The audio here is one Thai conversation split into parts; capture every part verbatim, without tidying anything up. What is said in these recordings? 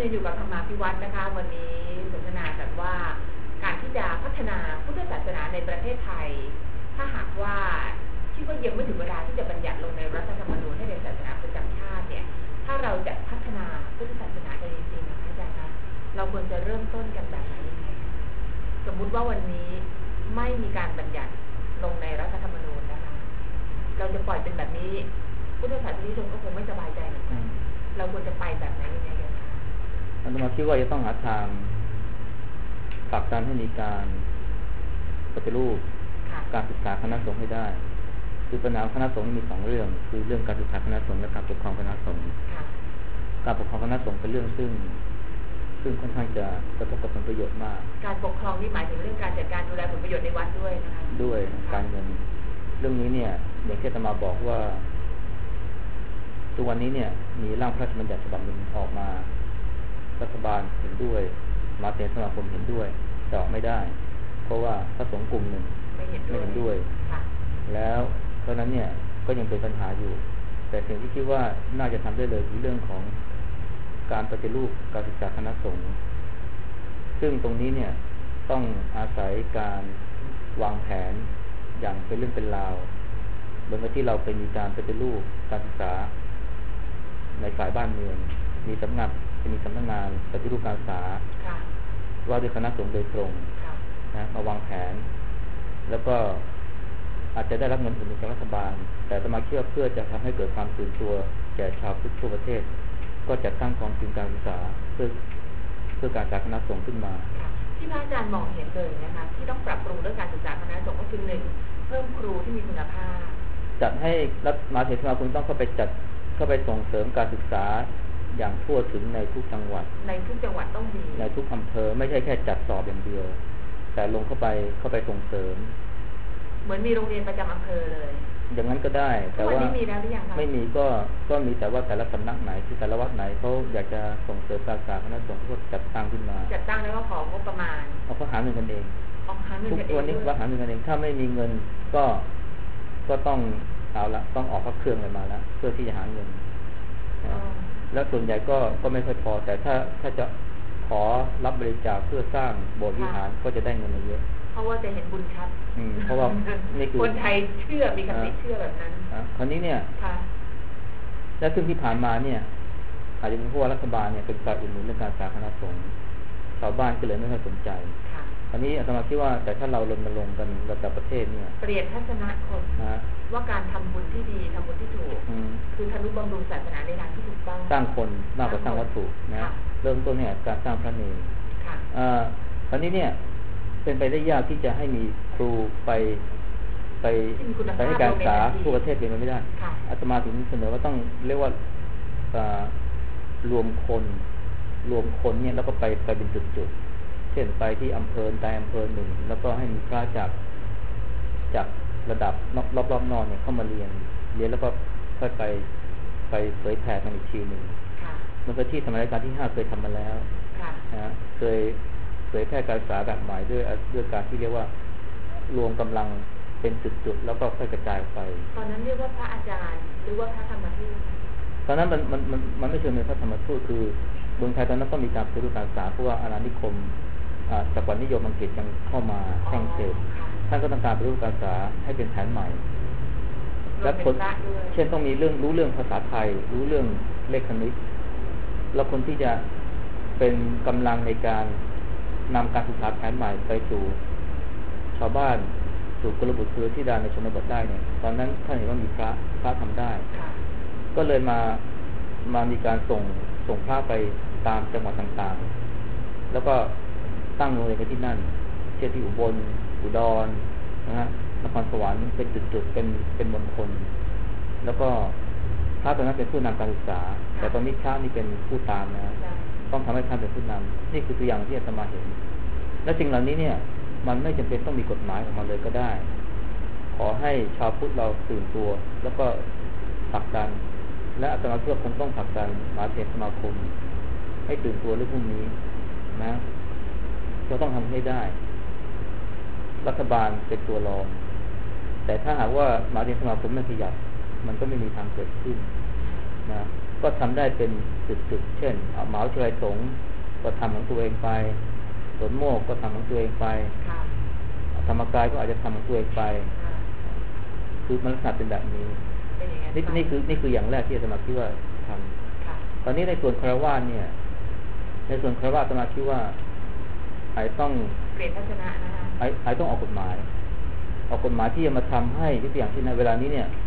ยังอยู่กับธรรมาภิวัฒน์นะคะวันนี้สนทนากันว่าการที่จะพัฒนาพุทธศาสนาในประเทศไทยถ้าหากว่าคิดว่ายังไม่ถึงเวลาที่จะบัญญัติลงในรัฐธรรมนูญให้เป็นศาสนาประจำชาติเนี่ยถ้าเราจะพัฒนาพุทธศาสนากันจริงๆนะคะอาจารย์คะเราควรจะเริ่มต้นกันแบบไหนยังไงสมมุติว่าวันนี้ไม่มีการบัญญัติลงในรัฐธรรมนูญนะคะเราจะปล่อยเป็นแบบนี้พุทธศาสนิกชนก็คงไม่สบายใจเหมือนกันเราควรจะไปแบบไหนยังไงกันคะอาตมาคิดว่าจะต้องหาทางผลักดันให้มีการปฏิรูปการศึกษาคณะสงฆ์ให้ได้คือปัญหาคณะสงฆ์มีสองเรื่องคือเรื่องการศึกษาคณะสงฆ์และการปกครองคณะสงฆ์การปกครองคณะสงฆ์เป็นเรื่องซึ่งซึ่งค่อนข้างจะกระทบกับผลประโยชน์มากการปกครองนี่หมายถึงเรื่องการจัดการดูแลผลประโยชน์ในวัดด้วยนะคะด้วยการเงินเรื่องนี้เนี่ยอย่างที่อาตมาบอกว่าทุกวันนี้เนี่ยมีร่างพระราชบัญญัติฉบับหนึ่งออกมารัฐบาลเห็นด้วยมหาเถรสมาคมเห็นด้วยแต่ออกไม่ได้เพราะว่าพระสงฆ์กลุ่มหนึ่งไม่เห็นด้วยแล้วเพราะนั้นเนี่ยก็ยังเป็นปัญหาอยู่แต่สิ่งที่คิดว่าน่าจะทำได้เลยคือเรื่องของการปฏิรูปการศึกษาคณะสงฆ์ซึ่งตรงนี้เนี่ยต้องอาศัยการวางแผนอย่างเป็นเรื่องเป็นราวเหมือนกับที่เราเคยมีการปฏิรูปการศึกษาในฝ่ายบ้านเมืองมีสำนักจะมีสำนักงานปฏิรูปการศึกษาว่าด้วยคณะสงฆ์โดยตรงนะมาวางแผนแล้วก็อาจจะได้รับเงินสนับสนุนจากรัฐบาลแต่จะมาเชื่อเพื่อจะทำให้เกิดความตื่นตัวแก่ชาวพุทธทั่วประเทศก็จะตั้งกองทุนการศึกษาเพื่อเพื่อการศึกษาคณะสงฆ์ขึ้นมาที่พระอาจารย์มองเห็นเลยนะคะที่ต้องปรับปรุงเรื่องการศึกษาคณะสงฆ์ก็คือหนึ่งเพิ่มครูที่มีคุณภาพจัดให้รัฐมหาเถรสมาคมต้องเข้าไปจัดเข้าไปส่งเสริมการศึกษาอย่างทั่วถึงในทุกจังหวัดในทุกจังหวัดต้องมีในทุกอำเภอไม่ใช่แค่จัดสอบอย่างเดียวแต่ลงเข้าไปเข้าไปส่งเสริมเหมือนมีโรงเรียนประจำอำเภอเลยอย่างนั้นก็ได้แต่ว่าไม่มีแล้วหรือยังคะไม่มีก็ก็มีแต่ว่าแต่ละสำนักไหนที่แต่ละวัดไหนเขาอยากจะส่งเสริมการศึกษาคณะสงฆ์ก็จัดตั้งขึ้นมาจัดตั้งแล้วก็ของงบประมาณเอาเขาหาเงินกันเองเอาหาเงินกันเองทุกวันนี้ว่าหาเงินกันเองถ้าไม่มีเงินก็ก็ต้องเอาละต้องออกพระเครื่องอะไรมาแล้วเพื่อที่จะหาเงินแล้วส่วนใหญ่ก็ก็ไม่ค่อยพอแต่ถ้าถ้าจะขอรับบริจาคเพื่อสร้างโบสถ์วิหารก็จะได้เงินมาเยอะเพราะว่าจะเห็นบุญชัดเพราะว่านี่คือคนไทยเชื่อมีคติเชื่อแบบนั้นคราวนี้เนี่ยและซึ่งที่ผ่านมาเนี่ยอาจจะเป็นเพราะว่ารัฐบาลเนี่ยเป็นฝ่ายอุดหนุนเรื่องการศึกษาคณะสงฆ์ชาวบ้านก็เลยไม่ค่อยสนใจคราวนี้อาตมาคิดว่าแต่ถ้าเรารณรงค์กันระดับประเทศเนี่ยเปลี่ยนทัศนะคนว่าการทำบุญที่ดีทำบุญที่ถูกคือทนุบำรุงศาสนาในทางที่ถูกต้องสร้างคนมากกว่าสร้างวัตถุนะเริ่มต้นเนี่ยการสร้างพระเนรคราวนี้เนี่ยเป็นไปได้ยากที่จะให้มีครูไปไปไปให้การศึกษาทั่วประเทศเป็นไปไม่ได้อาตมาถึงเสนอว่าต้องเรียกว่ารวมคนรวมคนเนี่ยแล้วก็ไปไปเป็นจุดๆเช่นไปที่อำเภอใดอำเภอหนึ่งแล้วก็ให้มีพระจากจากระดับรอบๆนอกเนี่ยเข้ามาเรียนเรียนแล้วก็ค่อยไปไปเผยแผ่กันอีกทีหนึ่งมันก็ที่สมัยรัชกาลที่ห้าเคยทำมาแล้วนะเคยเผยแพร่การศึกษาแบบใหม่ด้วยด้วยการที่เรียกว่ารวมกำลังเป็นจุดๆแล้วก็ค่อยกระจายไปตอนนั้นเรียกว่าพระอาจารย์หรือว่าพระธรรมทูตตอนนั้นมันมันมันมันไม่เชิงเป็นพระธรรมทูตคือเมืองไทยตอนนั้นต้องมีการปฏิรูปการศึกษาเพราะว่าอาณานิคมจักรวรรดินิยมอังกฤษยังเข้ามาแข่งเขตท่านก็ต้องการปฏิรูปการศึกษาให้เป็นแผนใหม่และคนเช่นต้องมีเรื่องรู้เรื่องภาษาไทยรู้เรื่องเลขคณิตแล้วคนที่จะเป็นกำลังในการนำการศึกษาแผนใหม่ไปสู่ชาวบ้านสู่กุลบุตรกุลธิดาในชนบทได้เนี่ยตอนนั้นท่านเห็นว่ามีพระพระทำได้ก็เลยมามามีการส่งส่งพระไปตามจังหวัดต่างๆแล้วก็ตั้งโรงเรียนที่นั่นเช่นที่อุบลอุดรนะฮะนครสวรรค์เป็นจุดๆเป็นเป็นมณฑลแล้วก็พระตอนนั้นเป็นผู้นำการศึกษาแต่ตอนนี้พระนี่เป็นผู้ตามนะต้องทำให้ท่านเป็นผู้นำนี่คือตัวอย่างที่อาตมาเห็นและสิ่งเหล่านี้เนี่ยมันไม่จำเป็นต้องมีกฎหมายออกมาเลยก็ได้ขอให้ชาวพุทธเราตื่นตัวแล้วก็ผลักดันและอาตมาเพื่อคงต้องผลักดันมหาเถรสมาคมให้ตื่นตัวเรื่องพวกนี้นะเราต้องทำให้ได้รัฐบาลเป็นตัวรองแต่ถ้าหากว่ามหาเถรสมาคมไม่ขยับมันก็ไม่มีทางเกิดขึ้นนะก็ก็ทำได้เป็นจุดๆเช่นมหาวิทยาลัยสงฆ์ก็ทำของตัวเองไปสวนโมกก็ทำของตัวเองไปธรรมกายก็อาจจะทำของตัวเองไปคือมันลักษณะเป็นแบบนี้นี่นี่คือนี่คืออย่างแรกที่อาตมาคิดว่าทำตอนนี้ในส่วนคารวะเนี่ยในส่วนคารวะอาตมาคิดว่าไอ้ต้องเปลี่ยนทัศนะนะคะไอ้ไอ้ต้องออกกฎหมายออกกฎหมายที่จะมาทำให้ที่อย่างที่ในเวลานี้เนี่ย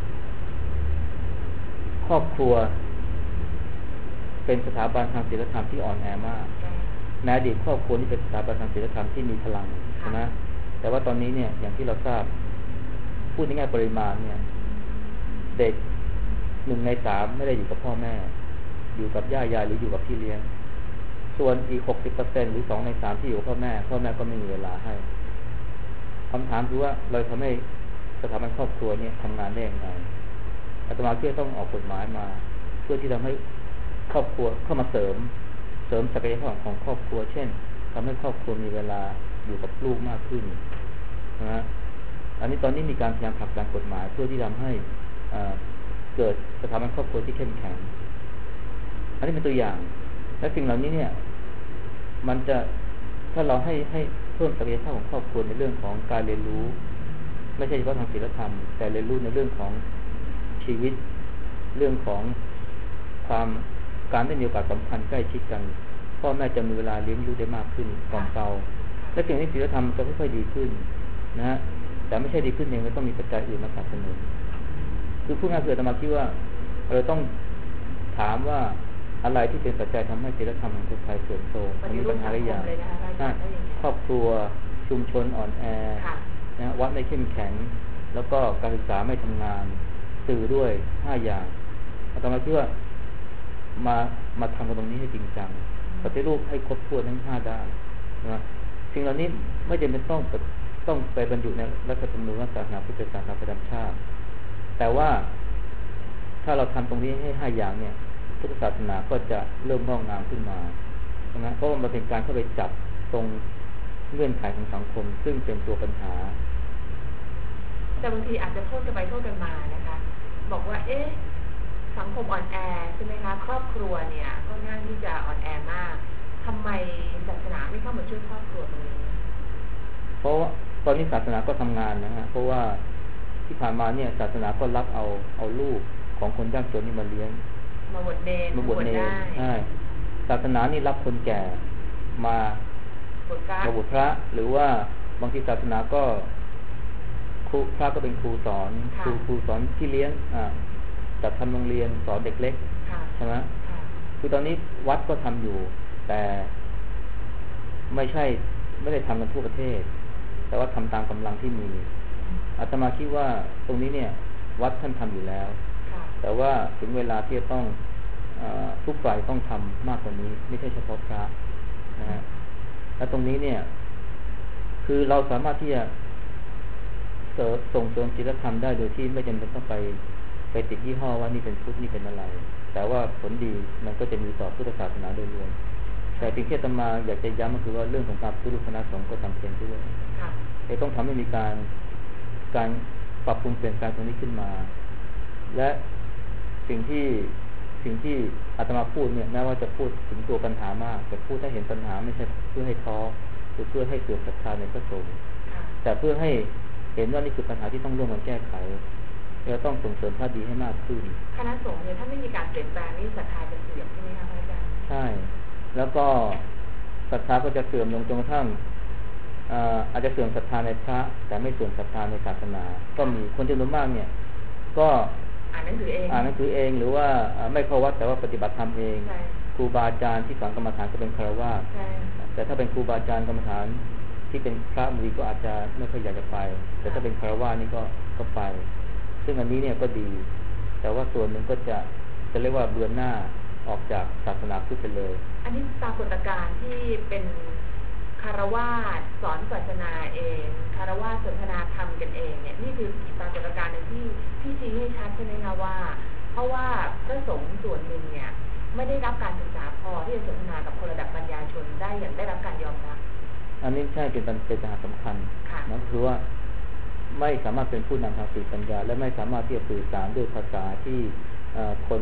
ครอบครัวเป็นสถาบันทางศีลธรรมที่อ่อนแอมากในอดีตครอบครัวนี่เป็นสถาบันทางศีลธรรมที่มีพลังใช่ไหมแต่ว่าตอนนี้เนี่ยอย่างที่เราทราบพูดง่ายๆปริมาณเนี่ยเด็กหนึ่งในสามไม่ได้อยู่กับพ่อแม่อยู่กับย่ายายหรืออยู่กับพี่เลี้ยงส่วนอีกหกสิบเปอร์เซ็นต์หรือสองในสามที่อยู่กับพ่อแม่พ่อแม่ก็ไม่มีเวลาให้คำถามคือว่าเราทำให้สถาบันครอบครัวเนี่ยทำงานได้อย่างไรอาตมาคิดว่าต้องออกกฎหมายมาเพื่อที่ทำให้ครอบครัวเข้ามาเสริมเสริมศักยภาพของครอบครัวเช่นทำให้ครอบครัวมีเวลาอยู่กับลูกมากขึ้นนะอันนี้ตอนนี้มีการพยายามผลักดันกฎหมายเพื่อที่ทำให้เกิดสถาบันครอบครัวที่เข้มแข็งอันนี้เป็นตัวอย่างและสิ่งเหล่านี้เนี่ยมันจะถ้าเราให้ให้เพิ่มศักยภาพของครอบครัวในเรื่องของการเรียนรู้ไม่ใช่เฉพาะทางศีลธรรมแต่เรียนรู้ในเรื่องของชีวิตเรื่องของความการได้มีโอกาสสัมพันธ์ใกล้ชิดกันพ่อแม่จะมีเวลาเลี้ยงลูกได้มากขึ้นกว่าเก่าและสิ่งที่ศีลธรรมจะค่อยๆดีขึ้นนะฮะแต่ไม่ใช่ดีขึ้นเองก็ต้องมีปัจจัยอื่นมาสนับสนุนคือพูดง่ายๆคืออาตมาคิดว่าเราต้องถามว่าอะไรที่เป็นปัจจัยทำให้ศีลธรรมของคนไทยเสื่อมโทรมมีปัญหาหลายอย่างครอบครัวชุมชนอ่อนแอนะวัดไม่เข้มแข็งแล้วก็การศึกษาไม่ทำงานสื่อด้วยห้าอย่างอาตมาคิดว่ามามาทำกันตรงนี้ให้จริงจังปฏิรูปให้ครบถ้วนทั้งห้าด้านนะสิ่งเหล่านี้ไม่จำเป็นต้องต้องไปบรรจุในรัฐธรรมนูญศาสนาพุทธศาสนาประจำชาติแต่ว่าถ้าเราทำตรงนี้ให้ห้าอย่างเนี่ยพุทธศาสนาก็จะเริ่มงอกงามขึ้นมานะเพราะมันเป็นการเข้าไปจับตรงเงื่อนไขของสังคมซึ่งเป็นตัวปัญหาแต่บางทีอาจจะโทษกันไปโทษกันมานะคะบอกว่าเอ๊ะสังคมอ่อนแอใช่ไหมคะครอบครัวเนี่ยก็น่าที่จะอ่อนแอมากทำไมศาสนาไม่เข้ามาช่วยครอบครัวตรงนี้เพราะว่าตอนนี้ศาสนาก็ทำงานนะฮะเพราะว่าที่ผ่านมาเนี่ยศาสนาก็รับเอาเอาลูกของคนยากจนนี่มาเลี้ยงมาบวชเนรมาบวชเนรใช่ศาสนานี่รับคนแก่มามาบวชพระหรือว่าบางทีศาสนาก็ครูพระก็เป็นครูสอนครูครูสอนที่เลี้ยงอ่าจัดทำโรงเรียนสอนเด็กเล็กใช่ไหมคือตอนนี้วัดก็ทำอยู่แต่ไม่ใช่ไม่ได้ทำกันทั่วประเทศแต่ว่าทำตามกำลังที่มีอาตมาคิดว่าตรงนี้เนี่ยวัดท่านทำอยู่แล้วแต่ว่าถึงเวลาที่จะต้องทุกฝ่ายต้องทำมากกว่านี้ไม่ใช่เฉพาะพระนะฮะและตรงนี้เนี่ยคือเราสามารถที่จะส่งเสริมศีลธรรมได้โดยที่ไม่จำเป็นต้องไปไปติดยี่ห้อว่านี่เป็นพุทธนี่เป็นอะไรแต่ว่าผลดีมันก็จะมีต่อพุทธศาสนาโดยรวมแต่สิ่งที่อาตมาอยากจะย้ำก็คือว่าเรื่องของการปฏิรูปคณะสงฆ์ก็จำเป็นด้วยจะต้องทำให้มีการการปรับปรุงเปลี่ยนแปลงตรงนี้ขึ้นมาและสิ่งที่สิ่งที่อาตมาพูดเนี่ยแม้ว่าจะพูดถึงตัวปัญหามากแต่พูดให้เห็นปัญหาไม่ใช่เพื่อให้ท้อหรือเพื่อให้เสื่อมศรัทธาในพระสงฆ์แต่เพื่อให้เห็นว่านี่คือปัญหาที่ต้องร่วมกันแก้ไขเราต้องส่งเสริมพระดีให้มากขึ้นคณะสงฆ์เนี่ยถ้าไม่มีการเปลี่ยนแปลงนี่ศรัทธาจะเสื่อมใช่ไหมคะอาจารย์ใช่แล้วก็ศรัทธาก็จะเสื่อมลงจนกระทั่งอาจจะเสื่อมศรัทธาในพระแต่ไม่เสื่อมศรัทธาในศาสนาก็มีคนจำนวนมากเนี่ยก็อ่านหนังสือเองอ่านหนังสือเองหรือว่าไม่เข้าวัดแต่ว่าปฏิบัติธรรมเองครูบาอาจารย์ที่สอนกรรมฐานก็เป็นฆราวาสแต่ถ้าเป็นครูบาอาจารย์กรรมฐานที่เป็นพระมุนีก็อาจจะไม่ค่อยอยากจะไปแต่ถ้าเป็นฆราวาสนี่ก็ก็ไปซึ่งอันนี้เนี่ยก็ดีแต่ว่าส่วนหนึ่งก็จะจะเรียกว่าเบือนหน้าออกจากศาสนาพุทธไปเลยอันนี้ปรากฏการณ์ที่เป็นคารวาสสอนศาสนาเองคารวาสสนทนาธรรมกันเองเนี่ยนี่คือปรากฏการณ์หนึ่งที่ที่ชี้ให้ชัดใช่ไหมคะว่าเพราะว่าพระสงฆ์ส่วนหนึ่งเนี่ยไม่ได้รับการศึกษาพอที่จะสนทนากับคนระดับปัญญาชนได้อย่างได้รับการยอมรับอันนี้ใช่เป็นเป็นปัญหาสำคัญนั่นคือว่าไม่สามารถเป็นผู้นำทางสติปัญญาและไม่สามารถที่จะสื่อสารด้วยภาษาที่คน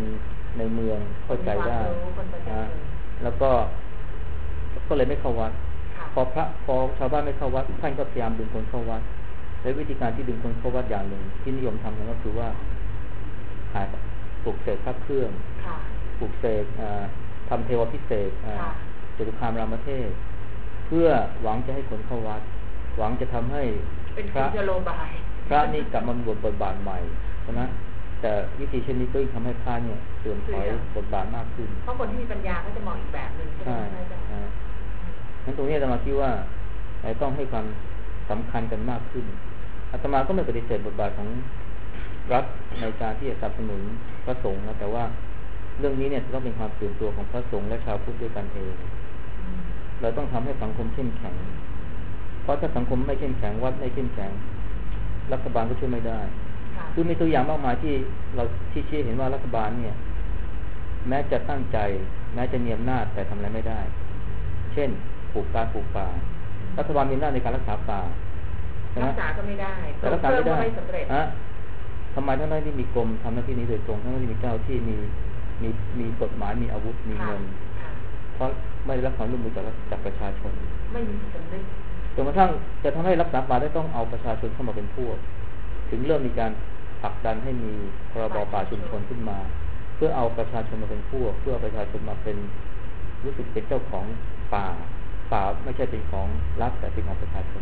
ในเมืองเข้าใจได้นะแล้วก็ก็เลยไม่เข้าวัดพอพระพอชาวบ้านไม่เข้าวัดท่านก็พยายามดึงคนเข้าวัดและวิธีการที่ดึงคนเข้าวัดอย่างหนึ่งที่นิยมทำนั้นก็คือว่าหาปลูกเสกพระเครื่องปลูกเสกทำเทวพิเศษจตุคามรามเทพเพื่อหวังจะให้คนเข้าวัดหวังจะทำให้พระพระนี่กลับมาบทบทบาทใหม่ใช่ไหมแต่วิธีเช่นนี้ก็ทำให้พระเนี่ยเสื่อมถอยบทบาทมากขึ้นเพราะคนที่มีปัญญาก็จะมองอีกแบบหนึ่งใช่ไหมอาจารย์นั้นตรงนี้อาตมาคิดว่าต้องให้ความสำคัญกันมากขึ้นอาตมาก็ไม่ปฏิเสธบทบาทของรัฐในการที่จะสนับสนุนพระสงฆ์นะแต่ว่าเรื่องนี้เนี่ยจะต้องเป็นความตื่นตัวของพระสงฆ์และชาวพุทธด้วยกันเองเราต้องทำให้สังคมเข้มแข็งเพราะถ้าสังคมไม่เข้มแข็งวัดไม่เข้มแข็งรัฐบาลก็ช่วยไม่ได้คือมีตัวอย่างมากมายที่เราที่ชี้เห็นว่ารัฐบาลเนี่ยแม้จะตั้งใจแม้จะมีอำนาจแต่ทำอะไรไม่ได้เช่นปลูกป่าปลูกป่ารัฐบาลมีอำนาจในการรักษาป่ารักษาก็ไม่ได้แต่รักษาไม่ได้ฮะทำไมทั้งนั้นที่มีกรมทำหน้าที่นี้โดยตรงทั้งนั้นที่มีเจ้าที่มีมีมีกฎหมายมีอาวุธมีเงินเพราะไม่ได้รับความร่วมมือจากจากประชาชนไม่มีสำนึกจนกระทั่งจะทำให้รักษาป่าได้ต้องเอาประชาชนเข้ามาเป็นพวกถึงเริ่มมีการผลักดันให้มีพรบป่าชุมชนขึ้นมาเพื่อเอาประชาชนมาเป็นพวกเพื่อประชาชนมาเป็นรู้สึกเป็นเจ้าของป่าป่าไม่ใช่เป็นของรัฐแต่เป็นของประชาชน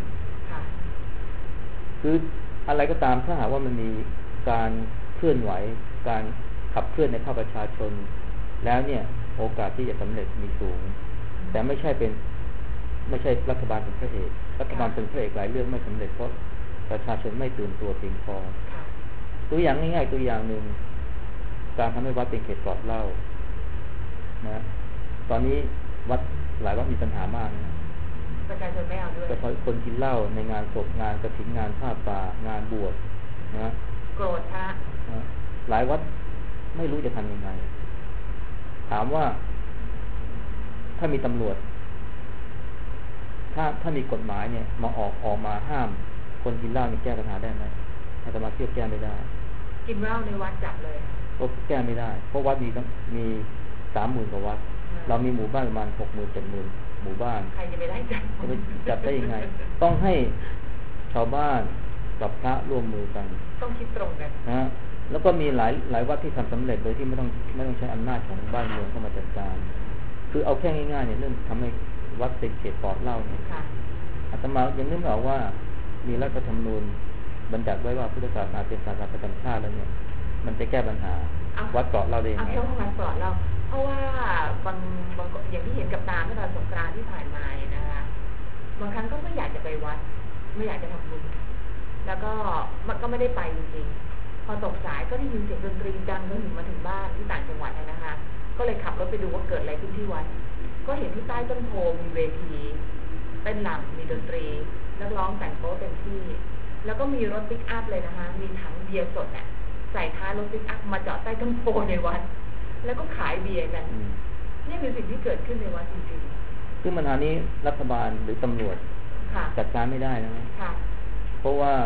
คืออะไรก็ตามถ้าหากว่ามันมีการเคลื่อนไหวการขับเคลื่อนในภาคประชาชนแล้วเนี่ยโอกาสที่จะสำเร็จมีสูงแต่ไม่ใช่เป็นไม่ใช่รัฐบาลเป็นพระเอกรัฐบาลเป็นพระเอกหลายเรื่องไม่สำเร็จเพราะประชาชนไม่ตื่นตัวเพียงพอตัวอย่างง่ายๆตัวอย่างหนึ่งการทำให้วัดเป็นเขตปลอดเหล้านะตอนนี้วัดหลายวัดมีปัญหามากนะประชาชนไม่เอาด้วยแต่พอคนกินเหล้าในงานศพงานกฐินงานผ้าป่างานบวชนะโกรธพระหลายวัดไม่รู้จะทำยังไงถามว่าถ้ามีตำรวจถ้าถ้ามีกฎหมายเนี่ยมาออกออกมาห้ามคนกินเหล้านี่แก้ปัญหาได้ไหมอาตมาคิดว่าแก้ไม่ได้กินเหล้าในวัดจับเลยก็แก้ไม่ได้เพราะวัดมีต้องมีสามหมื่นกว่าวัดเรามีหมู่บ้านประมาณหกหมื่นเจ็ดหมื่นหมู่บ้านใครจะไปได้จับจะไปจับได้ยังไงต้องให้ชาวบ้านกับพระร่วมมือกันต้องคิดตรงกันนะแล้วก็มีหลายหลายวัดที่ทำสำเร็จโดยที่ไม่ต้องไม่ต้องใช้อำนาจของบ้านเมืองเข้ามาจัดการคือเอาแค่ง่ายๆเนี่ยเรื่องทำให้วัดเป็นเขตปลอดเหล้าเนี่ยอาตมายังนึกไม่ออกว่ามีรัฐธรรมนูญบัญญัติไว้ว่าพุทธศาสนาเป็นศาสนาประจำชาติแล้วเนี่ยมันจะแก้ปัญหาวัดปลอดเหล้าได้ยังไงเอาแค่ว่าวัดปลอดเหล้าเพราะว่าบางบางอย่างที่เห็นกับตาเมื่อตอนสงกรานต์ที่ผ่านมานะคะบางครั้งก็ไม่อยากจะไปวัดไม่อยากจะทำบุญแล้วก็มันก็ไม่ได้ไปจริงๆพอตกสายก็ได้ยินเสียงดนตรีดังจนถึงมาถึงบ้านที่ต่างจังหวัดนะคะก็เลยขับรถไปดูว่าเกิดอะไรขึ้นที่วัดก็เห็นที่ใต้ต้นโพมีเวทีเต้นรำมีดนตรีนักร้องแต่งโต๊ะเต็มที่แล้วก็มีรถปิกอัพเลยนะคะมีถังเบียร์สดเนี่ยใส่ท้ายรถปิกอัพมาจอดใต้ต้นโพในวัดแล้วก็ขายเบียร์กันนี่เป็นสิ่งที่เกิดขึ้นในวัดจริงๆซึ่งปัญหานี้รัฐบาลหรือตำรวจจัดการไม่ได้นะเพราะว่า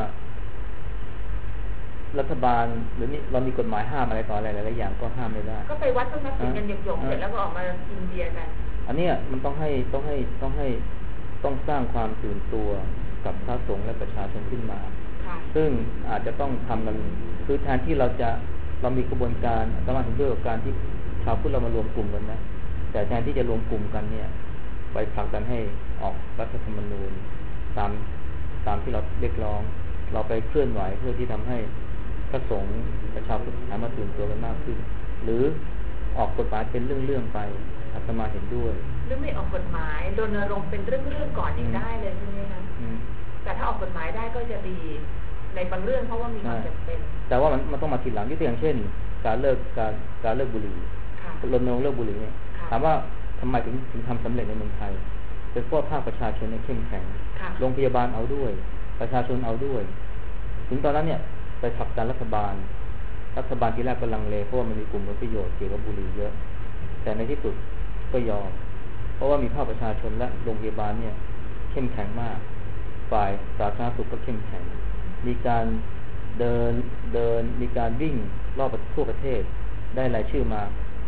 รัฐบาลหรือนี่เรามีกฎหมายห้ามอะไรต่ออะไรหลายๆอย่างก็ห้ามไม่ได้ก็ไปวัดต้องนับถือกันหยกๆเสร็จแล้วก็ออกมากินเบียร์กันอันนี้มันต้องให้ต้องให้ต้องให้ต้องสร้างความตื่นตัวกับพระสงฆ์และประชาชนขึ้นมาซึ่งอาจจะต้องทำกันคือแทนที่เราจะเรามีกระบวนการสามารถเห็นด้วยกับการที่ชาวพุทธเรามารวมกลุ่มกันนะแต่แทนที่จะรวมกลุ่มกันเนี่ยไปผลักดันให้ออกรัฐธรรมนูญตามตามที่เราเรียกร้องเราไปเคลื่อนไหวเพื่อที่ทำให้พระสงฆ์ประชาชนสามารถตื่นตัวกันมากขึ้นหรือออกกฎหมายเป็นเรื่องๆไปอาตมาเห็นด้วยหรือไม่ออกกฎหมายรณรงค์เป็นเรื่องๆก่อนยังได้เลยใช่ไหมคะแต่ถ้าออกกฎหมายได้ก็จะดีในบางเรื่องเพราะว่ามีความจำเป็นแต่ว่ามันมันต้องมาทีหลังยกตัวอย่างเช่นการเลิกการการเลิกบุหรี่รณรงค์เลิกบุหรี่เนี่ยถามว่าทำไมถึงถึงทำสำเร็จในเมืองไทยเป็นเพราะภาคประชาชนเนี่ยเข้มแข็งโรงพยาบาลเอาด้วยประชาชนเอาด้วยถึงตอนนั้นเนี่ยไปผลักดันรัฐบาลรัฐบาลที่แรกก็ลังเลเพราะว่ามันมีกลุ่มผลประโยชน์เกี่ยวกับบุหรี่เยอะแต่ในที่สุดก็ยอมเพราะว่ามีภาคประชาชนและโรงพยาบาลเนี่ยเข้มแข็งมากฝ่ายสาธารณสุขก็เข้มแข็งมีการเดินเดินมีการวิ่งรอบทั่วประเทศได้รายชื่อมา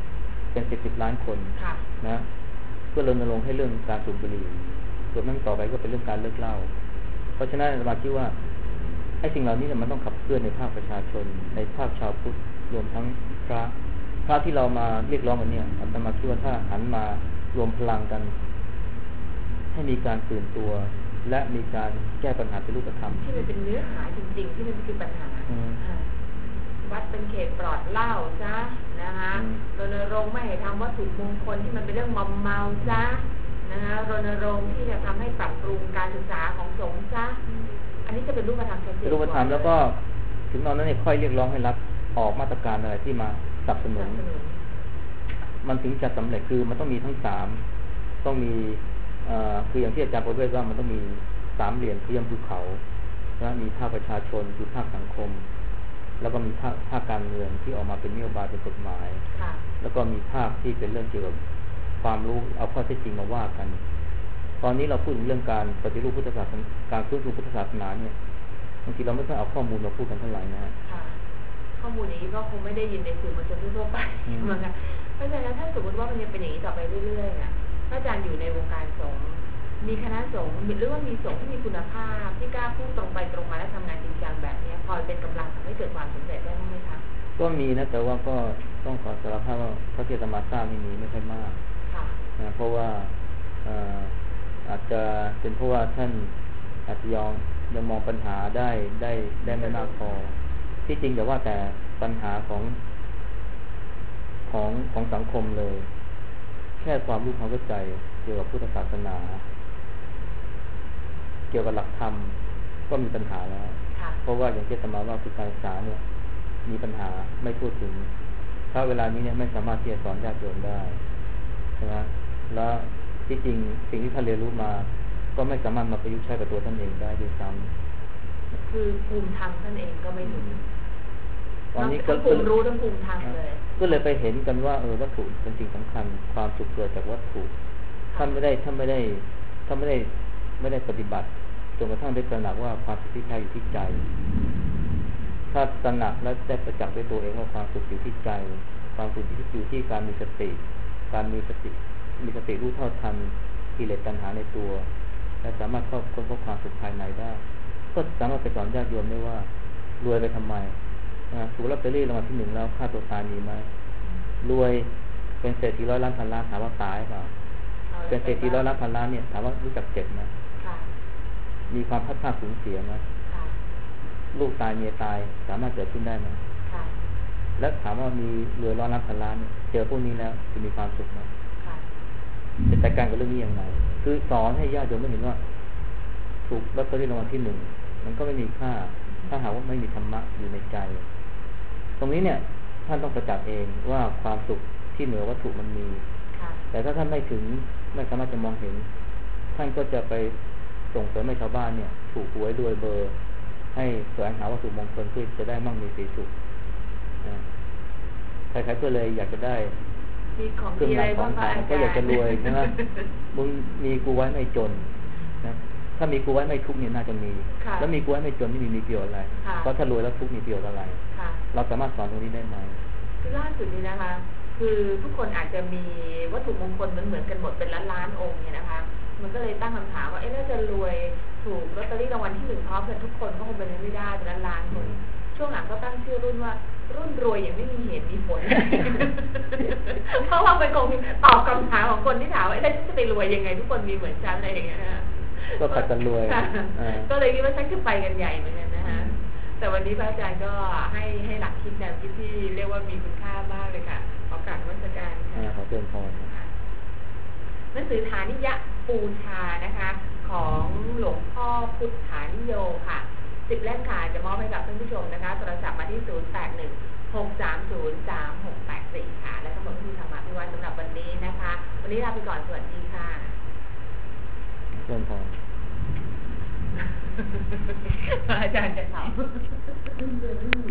เป็นสิบสิบล้านคนนะเพื่อรณรงค์ให้เรื่องการสูบบุหรี่รวมทั้งต่อไปก็เป็นเรื่องการเลิกเหล้าเพราะฉะนั้นอาตมาคิดว่าไอ้สิ่งเหล่านี้เนี่ยมันต้องขับเคลื่อนในภาคประชาชนในภาคชาวพุทธรวมทั้งพระพระที่เรามาเรียกร้องกันเนี่ยอาตมาคิดว่าถ้าหันมารวมพลังกันให้มีการตื่นตัวและมีการแก้ปัญหาเป็นรูปธรรมที่มันเป็นเนื้อหาจริงๆที่มันคือปัญหาวัดเป็นเขตปลอดเหล้าซะนะคะรณรงค์ไม่ให้ทำวัตถุมงคลที่มันเป็นเรื่องมอมเมาซะนะคะรณรงค์ที่จะทำให้ปรับปรุงการศึกษาของสงฆ์ซะอันนี้จะเป็นรูปธรรมชัดเจนรูปธรรมแล้วก็ถึงตอนนั้นเนี่ยค่อยเรียกร้องให้รัฐออกมาตรการอะไรที่มาสนับสนุนมันถึงจะสำเร็จคือมันต้องมีทั้งสามต้องมีคืออย่างที่อาจารย์ประเวศว่ามันต้องมีสามเหลี่ยมเทียมภูเขานะมีภาคประชาชนคือภาคสังคมแล้วก็มีภาคภาคการเมืองที่ออกมาเป็นนโยบายเป็นกฎหมายแล้วก็มีภาคที่เป็นเรื่องเกี่ยวกับความรู้เอาข้อเท็จจริงมาว่ากันตอนนี้เราพูดถึงเรื่องการปฏิรูปพุทธศาสนาการฟื้นฟูพุทธศาสนาเนี่ยบางทีเราไม่ต้องเอาข้อมูลมาพูดกันเท่าไหร่นะฮะข้อมูลอย่างนี้ก็คงไม่ได้ยินในสื่อมวลชนทั่วไปเหมือนกันเพราะฉะนั้นถ้าสมมติว่ามันยังเป็นอย่างนี้ต่อไปเรื่อยๆเนี่ยพระอาจารย์อยู่ในวงการสงฆ์มีคณะสงฆ์หรือว่ามีสงฆ์ที่มีคุณภาพที่กล้าพูดตรงไปตรงมาและทำงานจริงจังแบบนี้พอเป็นกำลังทำให้เกิดความสำเร็จได้ไหมคะก็มีนะแต่ว่าก็ต้องขอสารภาพว่าพระเจตมาทราบไม่มีไม่ค่อยมากนะเพราะว่าอาจจะเป็นเพราะว่าท่านอาจจะยังยังมองปัญหาได้ได้ได้ไม่มากพอที่จริงแต่ว่าแต่ปัญหาของของของสังคมเลยแค่ความรู้ความเข้าใจเกี่ยวกับพุทธศาสนาเกี่ยวกับหลักธรรมก็มีปัญหาแล้วเพราะว่าอย่างที่อาตมาว่าคือการศึกษาเนี่ยมีปัญหาไม่พูดถึงถ้าเวลานี้เนี่ยไม่สามารถที่จะสอนญาติโยมได้ใช่ไหมแล้วที่จริงสิ่งที่ท่านเรียนรู้มาก็ไม่สามารถมาประยุกต์ใช้กับตัวท่านเองได้ด้วยซ้ำคือภูมิธรรมท่านเองก็ไม่ถึงตอนนี้ก็ภูมิรู้ทั้งภูมิธรรมเลยก็เลยไปเห็นกันว่าเออวัตถุเป็นสิ่งสำคัญความสุขเกิดจากวัตถุท่านไม่ได้ท่านไม่ได้ท่านไม่ได้ไม่ได้ปฏิบัติจนกระทั่งได้ตระหนักว่าความสุขที่แท้อยู่ที่ใจถ้าตระหนักและได้ประจักษ์ด้วยตัวเองว่าความสุขอยู่ที่ใจความสุขที่อยู่ที่การมีสติการมีสติมีสติรู้เท่าทันกิเลสตัณหาในตัวและสามารถเข้าค้นพบความสุขภายในได้ก็สามารถไปสอนญาติโยมได้ว่ารวยไปทำไมถูกลอตเตอรี่รางวัลที่หนึ่งแล้วค่าตัวตายมีไหมรวยเป็นเศรษฐีร้อยล้านพันล้านถามว่าตายเปล่าเป็นเศรษฐีร้อยล้านพันล้านเนี่ยถามว่ารู้จักเจ็บไหมมีความพัดพลาดสูญเสียไหมลูกตายเมียตายสามารถเกิดขึ้นได้ไหมแล้วถามว่ามีรวยร้อยล้านพันล้านเจอพวกนี้แล้วจะมีความสุขไหมจะจัดการกับเรื่องนี้ยังไงคือสอนให้ญาติโยมได้เห็นว่าถูกลอตเตอรี่รางวัลที่หนึ่งมันก็ไม่มีค่าถ้าหากว่าไม่มีธรรมะอยู่ในใจตรงนี้เนี่ยท่านต้องประจักษ์เองว่าความสุขที่เหนือวัตถุมันมีแต่ถ้าท่านไม่ถึงไม่สามารถจะมองเห็นท่านก็จะไปส่งเสริมให้ชาวบ้านเนี่ยถูกหวยรวยเบอร์ให้แสวงหาวัตถุมงคลเพื่อจะได้มั่งมีสีสุขนะใครๆก็เลยอยากจะได้เครื่องรางของขลังก็อยากจะรวยนะ มึงมีกูไว้ไม่จนนะถ้ามีกูไว้ไม่ทุกข์เนี่ยน่าจะมีแล้วมีกูไว้ไม่จนนี่มีมีประโยชน์อะไรเพราะถ้ารวยแล้วทุกข์มีประโยชน์อะไรเราสามารถสอนตรงนี้ได้ไหมคือล่าสุดนี้นะคะคือทุกคนอาจจะมีวัตถุมงคลเหมือนเหมือนกันหมดเป็นล้านล้านองค์เนี่ยนะคะมันก็เลยตั้งคำถามว่าเอ๊ะถ้าจะรวยถูกลอตเตอรี่รางวัลที่หนึ่งพร้อมกันทุกคนก็คงเป็นไปไม่ได้เป็นล้านล้านคนช่วงหลังก็ตั้งชื่อรุ่นว่ารุ่นรวยอย่างไม่มีเหตุมีผล เพราะว่าเป็นคงตอบคำถามของคนที่ถามว่าแล้วจะไปรวยยังไงทุกคนมีเหมือนฉันอะไรอย่างเงี้ยก็ขัดกันรวยก็เลยคิดว่าฉันจะไปกันใหญ่เหมือนกันนะฮะแต่วันนี้พระอาจารย์ก็ให้ให้หลักคิดแนวคิดที่เรียกว่ามีคุณค่ามากเลยค่ะขอกราบนมัสการค่ะขอเชิญพรหนังสือฐานิยะปูชานะคะของหลวงพ่อพุทธานิโยค่ะสิบเล่มค่ะจะมอบให้กับท่านผู้ชมนะคะโทรศัพท์มาที่ศูนย์ แปด หนึ่ง หก สาม ศูนย์ สาม หก แปด สี่ค่ะและทั้งหมดที่ธรรมะพิวัตรสำหรับวันนี้นะคะวันนี้ลาไปก่อนสวัสดีค่ะเชิญพรอาจารย์จะถาม